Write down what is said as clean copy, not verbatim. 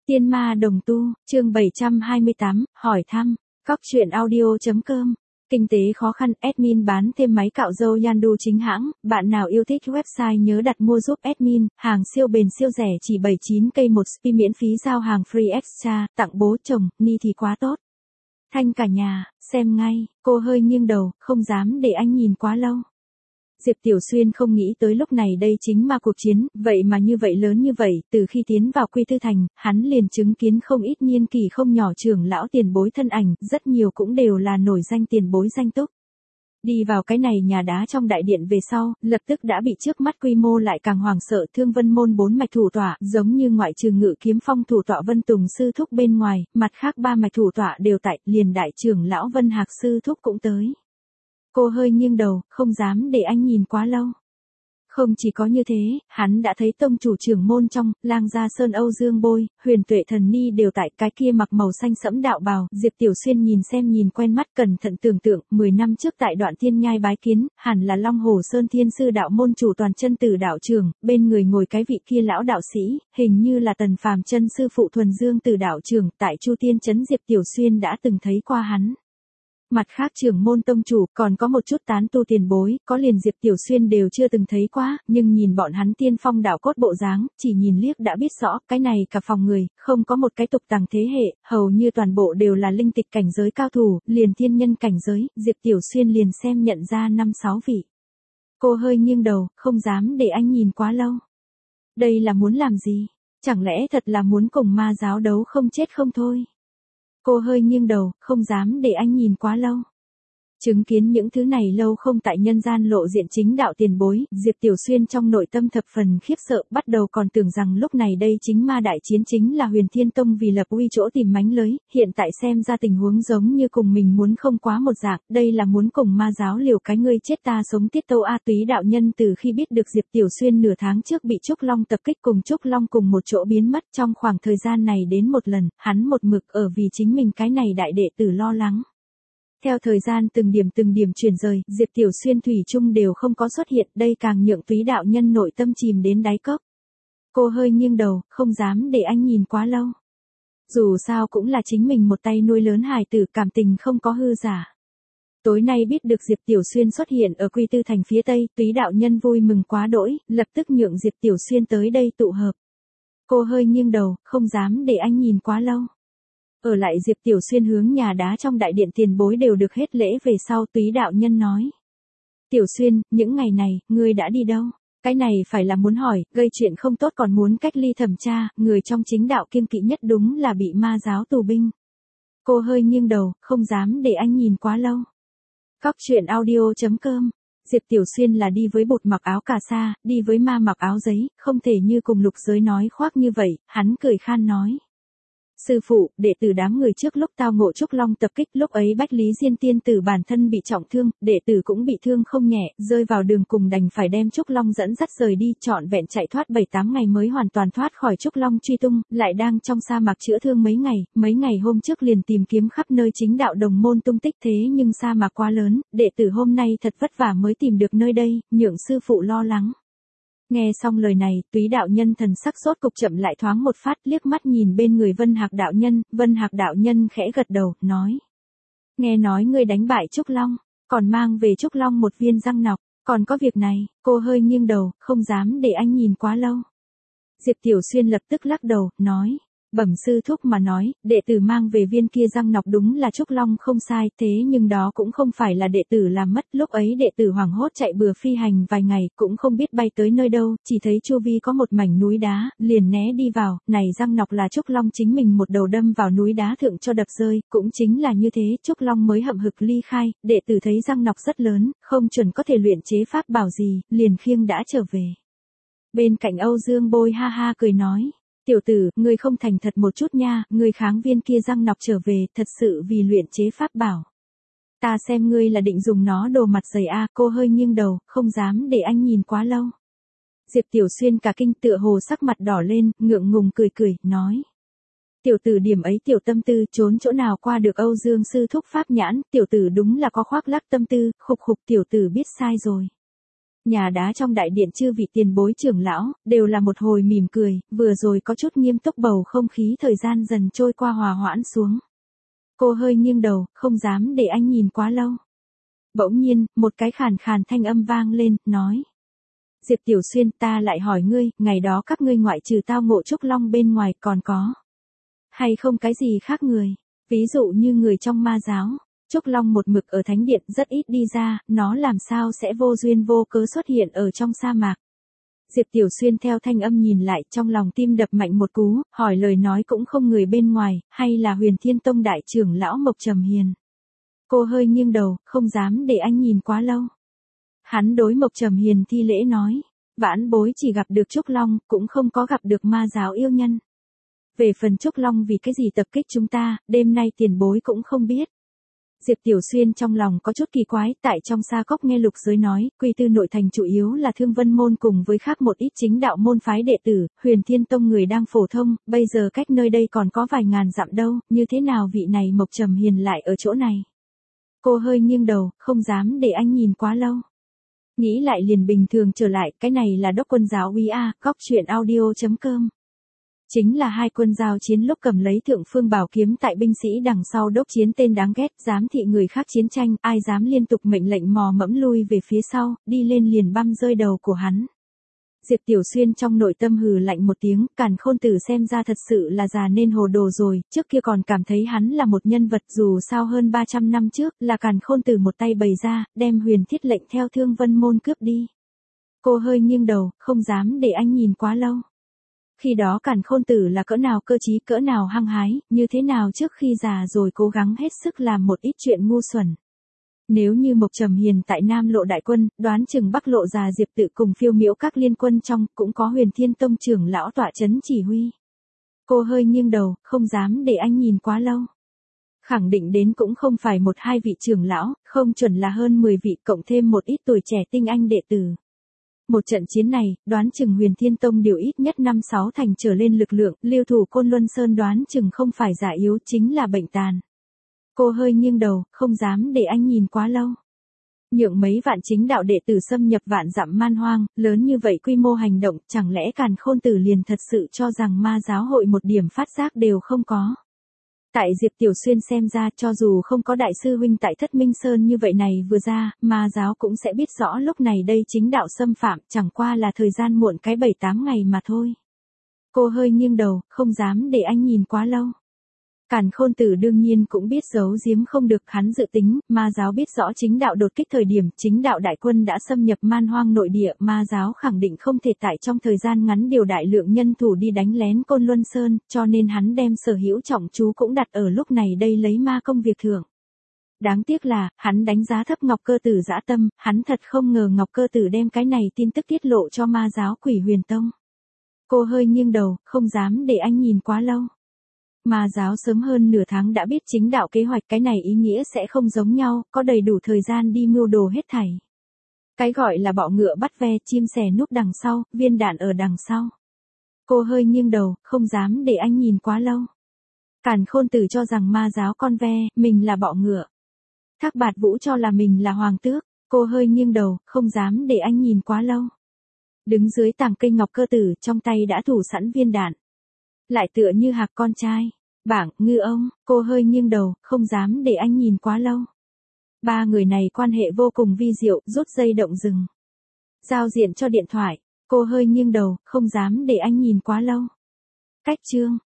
Tiên ma đồng tu, chương 728, hỏi thăm, Cóc truyện audio.com. Kinh tế khó khăn, admin bán thêm máy cạo râu Yandu chính hãng, bạn nào yêu thích website nhớ đặt mua giúp admin, hàng siêu bền siêu rẻ chỉ 79k một spi miễn phí giao hàng free extra, tặng bố chồng, ni thì quá tốt. Thanh cả nhà, xem ngay, cô hơi nghiêng đầu, không dám để anh nhìn quá lâu. Diệp Tiểu Xuyên không nghĩ tới lúc này đây chính là cuộc chiến, vậy mà như vậy lớn như vậy, từ khi tiến vào Quy Tư Thành, hắn liền chứng kiến không ít niên kỷ không nhỏ trưởng lão tiền bối thân ảnh, rất nhiều cũng đều là nổi danh tiền bối danh túc. Đi vào cái này nhà đá trong đại điện về sau, lập tức đã bị trước mắt quy mô lại càng hoảng sợ. Thương Vân môn 4 mạch thủ tọa, giống như ngoại trừ Ngự Kiếm Phong thủ tọa Vân Tùng sư thúc bên ngoài, mặt khác 3 mạch thủ tọa đều tại, liền đại trưởng lão Vân Hạc sư thúc cũng tới. Cô hơi nghiêng đầu, không dám để anh nhìn quá lâu. Không chỉ có như thế, hắn đã thấy tông chủ trưởng môn trong, Lang Gia Sơn Âu Dương Bôi, Huyền Tuệ Thần Ni đều tại, cái kia mặc màu xanh sẫm đạo bào. Diệp Tiểu Xuyên nhìn quen mắt, cẩn thận tưởng tượng, 10 năm trước tại Đoạn Thiên Nhai bái kiến, hẳn là Long Hồ Sơn Thiên Sư đạo môn chủ Toàn Chân Tử đạo trưởng, bên người ngồi cái vị kia lão đạo sĩ, hình như là Tần Phàm chân sư phụ Thuần Dương Tử đạo trưởng, tại Chu Tiên trấn Diệp Tiểu Xuyên đã từng thấy qua hắn. Mặt khác trưởng môn tông chủ, còn có một chút tán tu tiền bối, có liền Diệp Tiểu Xuyên đều chưa từng thấy quá, nhưng nhìn bọn hắn tiên phong đạo cốt bộ dáng, chỉ nhìn liếc đã biết rõ, cái này cả phòng người, không có một cái tục tằng thế hệ, hầu như toàn bộ đều là linh tịch cảnh giới cao thủ, liền thiên nhân cảnh giới, Diệp Tiểu Xuyên liền xem nhận ra 5-6 vị. Cô hơi nghiêng đầu, không dám để anh nhìn quá lâu. Đây là muốn làm gì? Chẳng lẽ thật là muốn cùng ma giáo đấu không chết không thôi? Cô hơi nghiêng đầu, không dám để anh nhìn quá lâu. Chứng kiến những thứ này lâu không tại nhân gian lộ diện chính đạo tiền bối, Diệp Tiểu Xuyên trong nội tâm thập phần khiếp sợ, bắt đầu còn tưởng rằng lúc này đây chính ma đại chiến chính là Huyền Thiên Tông vì lập uy chỗ tìm mánh lới, hiện tại xem ra tình huống giống như cùng mình muốn không quá một dạng, đây là muốn cùng ma giáo liều cái ngươi chết ta sống tiết tâu A Túy đạo nhân. Từ khi biết được Diệp Tiểu Xuyên nửa tháng trước bị Trúc Long tập kích cùng Trúc Long cùng một chỗ biến mất, trong khoảng thời gian này đến một lần, hắn một mực ở vì chính mình cái này đại đệ tử lo lắng. Theo thời gian từng điểm chuyển rời, Diệp Tiểu Xuyên thủy chung đều không có xuất hiện, đây càng nhượng Túy đạo nhân nội tâm chìm đến đáy cốc. Cô hơi nghiêng đầu, không dám để anh nhìn quá lâu. Dù sao cũng là chính mình một tay nuôi lớn hài tử, cảm tình không có hư giả. Tối nay biết được Diệp Tiểu Xuyên xuất hiện ở Quy Tư Thành phía Tây, Túy đạo nhân vui mừng quá đỗi, lập tức nhượng Diệp Tiểu Xuyên tới đây tụ hợp. Cô hơi nghiêng đầu, không dám để anh nhìn quá lâu. Ở lại Diệp Tiểu Xuyên hướng nhà đá trong đại điện tiền bối đều được hết lễ về sau, Túy đạo nhân nói. Tiểu Xuyên, những ngày này, ngươi đã đi đâu? Cái này phải là muốn hỏi, gây chuyện không tốt còn muốn cách ly thẩm tra, người trong chính đạo kiêng kỵ nhất đúng là bị ma giáo tù binh. Cô hơi nghiêng đầu, không dám để anh nhìn quá lâu. Cóc truyện audio.com. Diệp Tiểu Xuyên là đi với bột mặc áo cà sa, đi với ma mặc áo giấy, không thể như cùng lục giới nói khoác như vậy, hắn cười khan nói. Sư phụ, đệ tử đám người trước lúc tao ngộ Trúc Long tập kích, lúc ấy Bách Lý Diên tiên tử bản thân bị trọng thương, đệ tử cũng bị thương không nhẹ, rơi vào đường cùng đành phải đem Trúc Long dẫn dắt rời đi, trọn vẹn chạy thoát 7-8 ngày mới hoàn toàn thoát khỏi Trúc Long truy tung, lại đang trong sa mạc chữa thương mấy ngày hôm trước liền tìm kiếm khắp nơi chính đạo đồng môn tung tích, thế nhưng sa mạc quá lớn, đệ tử hôm nay thật vất vả mới tìm được nơi đây, nhượng sư phụ lo lắng. Nghe xong lời này, Túy đạo nhân thần sắc sốt cục chậm lại thoáng một phát, liếc mắt nhìn bên người Vân Hạc đạo nhân khẽ gật đầu, nói. Nghe nói ngươi đánh bại Trúc Long, còn mang về Trúc Long một viên răng nọc, còn có việc này. Cô hơi nghiêng đầu, không dám để anh nhìn quá lâu. Diệp Tiểu Xuyên lập tức lắc đầu, nói. Bẩm sư thúc mà nói, đệ tử mang về viên kia răng nọc đúng là Trúc Long không sai, thế nhưng đó cũng không phải là đệ tử làm mất, lúc ấy đệ tử hoảng hốt chạy bừa phi hành vài ngày, cũng không biết bay tới nơi đâu, chỉ thấy chu vi có một mảnh núi đá, liền né đi vào, này răng nọc là Trúc Long chính mình một đầu đâm vào núi đá thượng cho đập rơi, cũng chính là như thế, Trúc Long mới hậm hực ly khai, đệ tử thấy răng nọc rất lớn, không chuẩn có thể luyện chế pháp bảo gì, liền khiêng đã trở về. Bên cạnh Âu Dương Bôi ha ha cười nói. Tiểu tử, ngươi không thành thật một chút nha, ngươi kháng viên kia răng nọc trở về, thật sự vì luyện chế pháp bảo. Ta xem ngươi là định dùng nó đồ mặt dày a. Cô hơi nghiêng đầu, không dám để anh nhìn quá lâu. Diệp Tiểu Xuyên cả kinh, tựa hồ sắc mặt đỏ lên, ngượng ngùng cười, nói. Tiểu tử điểm ấy tiểu tâm tư, trốn chỗ nào qua được Âu Dương sư thúc pháp nhãn, tiểu tử đúng là có khoác lác tâm tư, khục tiểu tử biết sai rồi. Nhà đá trong đại điện chư vị tiền bối trưởng lão, đều là một hồi mỉm cười, vừa rồi có chút nghiêm túc bầu không khí thời gian dần trôi qua hòa hoãn xuống. Cô hơi nghiêng đầu, không dám để anh nhìn quá lâu. Bỗng nhiên, một cái khàn khàn thanh âm vang lên, nói. Diệp Tiểu Xuyên, ta lại hỏi ngươi, ngày đó các ngươi ngoại trừ tao ngộ Trúc Long bên ngoài còn có hay không cái gì khác người, ví dụ như người trong ma giáo. Trúc Long một mực ở thánh điện rất ít đi ra, nó làm sao sẽ vô duyên vô cớ xuất hiện ở trong sa mạc. Diệp Tiểu Xuyên theo thanh âm nhìn lại, trong lòng tim đập mạnh một cú, hỏi lời nói cũng không người bên ngoài, hay là Huyền Thiên Tông đại trưởng lão Mộc Trầm Hiền. Cô hơi nghiêng đầu, không dám để anh nhìn quá lâu. Hắn đối Mộc Trầm Hiền thi lễ nói, vãn bối chỉ gặp được Trúc Long, cũng không có gặp được ma giáo yêu nhân. Về phần Trúc Long vì cái gì tập kích chúng ta, đêm nay tiền bối cũng không biết. Diệp Tiểu Xuyên trong lòng có chút kỳ quái, tại trong Sa Cốc nghe Lục Giới nói, Quy Tư nội thành chủ yếu là Thương Vân môn cùng với khác một ít chính đạo môn phái đệ tử, Huyền Thiên Tông người đang phổ thông, bây giờ cách nơi đây còn có vài ngàn dặm đâu, như thế nào vị này Mộc Trầm Hiền lại ở chỗ này. Cô hơi nghiêng đầu, không dám để anh nhìn quá lâu. Nghĩ lại liền bình thường trở lại, cái này là Đốc Quân Giáo Úy A, Góc Chuyện Audio.com. Chính là hai quân giao chiến lúc cầm lấy Thượng Phương Bảo kiếm tại binh sĩ đằng sau đốc chiến tên đáng ghét, dám thị người khác chiến tranh, ai dám liên tục mệnh lệnh mò mẫm lui về phía sau, đi lên liền băm rơi đầu của hắn. Diệp Tiểu Xuyên trong nội tâm hừ lạnh một tiếng, Càn Khôn Tử xem ra thật sự là già nên hồ đồ rồi, trước kia còn cảm thấy hắn là một nhân vật, dù sao hơn 300 năm trước, là Càn Khôn Tử một tay bày ra, đem huyền thiết lệnh theo Thương Vân môn cướp đi. Cô hơi nghiêng đầu, không dám để anh nhìn quá lâu. Khi đó Càn Khôn Tử là cỡ nào cơ trí, cỡ nào hăng hái, như thế nào trước khi già rồi cố gắng hết sức làm một ít chuyện ngu xuẩn. Nếu như Mộc Trầm Hiền tại Nam Lộ đại quân, đoán chừng Bắc Lộ già Diệp Tự cùng Phiêu Miễu các liên quân trong, cũng có Huyền Thiên Tông trưởng lão tọa chấn chỉ huy. Cô hơi nghiêng đầu, không dám để anh nhìn quá lâu. Khẳng định đến cũng không phải một hai vị trưởng lão, không chuẩn là hơn 10 vị cộng thêm một ít tuổi trẻ tinh anh đệ tử. Một trận chiến này, đoán chừng Huyền Thiên Tông điều ít nhất 5-6 thành trở lên lực lượng, lưu thủ Côn Luân Sơn đoán chừng không phải giả yếu chính là bệnh tàn. Cô hơi nghiêng đầu, không dám để anh nhìn quá lâu. Nhượng mấy vạn chính đạo đệ tử xâm nhập vạn dặm man hoang, lớn như vậy quy mô hành động, chẳng lẽ Càn Khôn Tử liền thật sự cho rằng ma giáo hội một điểm phát giác đều không có. Tại Diệp Tiểu Xuyên xem ra, cho dù không có đại sư huynh tại Thất Minh Sơn như vậy này vừa ra, ma giáo cũng sẽ biết rõ lúc này đây chính đạo xâm phạm, chẳng qua là thời gian muộn cái 7-8 ngày mà thôi. Cô hơi nghiêng đầu, không dám để anh nhìn quá lâu. Càn Khôn Tử đương nhiên cũng biết giấu giếm không được, hắn dự tính, ma giáo biết rõ chính đạo đột kích thời điểm, chính đạo đại quân đã xâm nhập man hoang nội địa, ma giáo khẳng định không thể tại trong thời gian ngắn điều đại lượng nhân thủ đi đánh lén Côn Luân Sơn, cho nên hắn đem sở hữu trọng chú cũng đặt ở lúc này đây lấy ma công việc thưởng. Đáng tiếc là, hắn đánh giá thấp Ngọc Cơ Tử dã tâm, hắn thật không ngờ Ngọc Cơ Tử đem cái này tin tức tiết lộ cho ma giáo Quỷ Huyền Tông. Cô hơi nghiêng đầu, không dám để anh nhìn quá lâu. Ma giáo sớm hơn nửa tháng đã biết chính đạo kế hoạch, cái này ý nghĩa sẽ không giống nhau, có đầy đủ thời gian đi mưu đồ hết thảy. Cái gọi là bọ ngựa bắt ve, chim sẻ núp đằng sau, viên đạn ở đằng sau. Cô hơi nghiêng đầu, không dám để anh nhìn quá lâu. Càn Khôn Tử cho rằng ma giáo con ve, mình là bọ ngựa. Thác Bạt Vũ cho là mình là hoàng tước, cô hơi nghiêng đầu, không dám để anh nhìn quá lâu. Đứng dưới tàng cây Ngọc Cơ Tử, trong tay đã thủ sẵn viên đạn. Lại tựa như hạc con trai. Bảng, ngư ông, cô hơi nghiêng đầu, không dám để anh nhìn quá lâu. Ba người này quan hệ vô cùng vi diệu, rút dây động rừng. Giao diện cho điện thoại, cô hơi nghiêng đầu, không dám để anh nhìn quá lâu. Cách chương.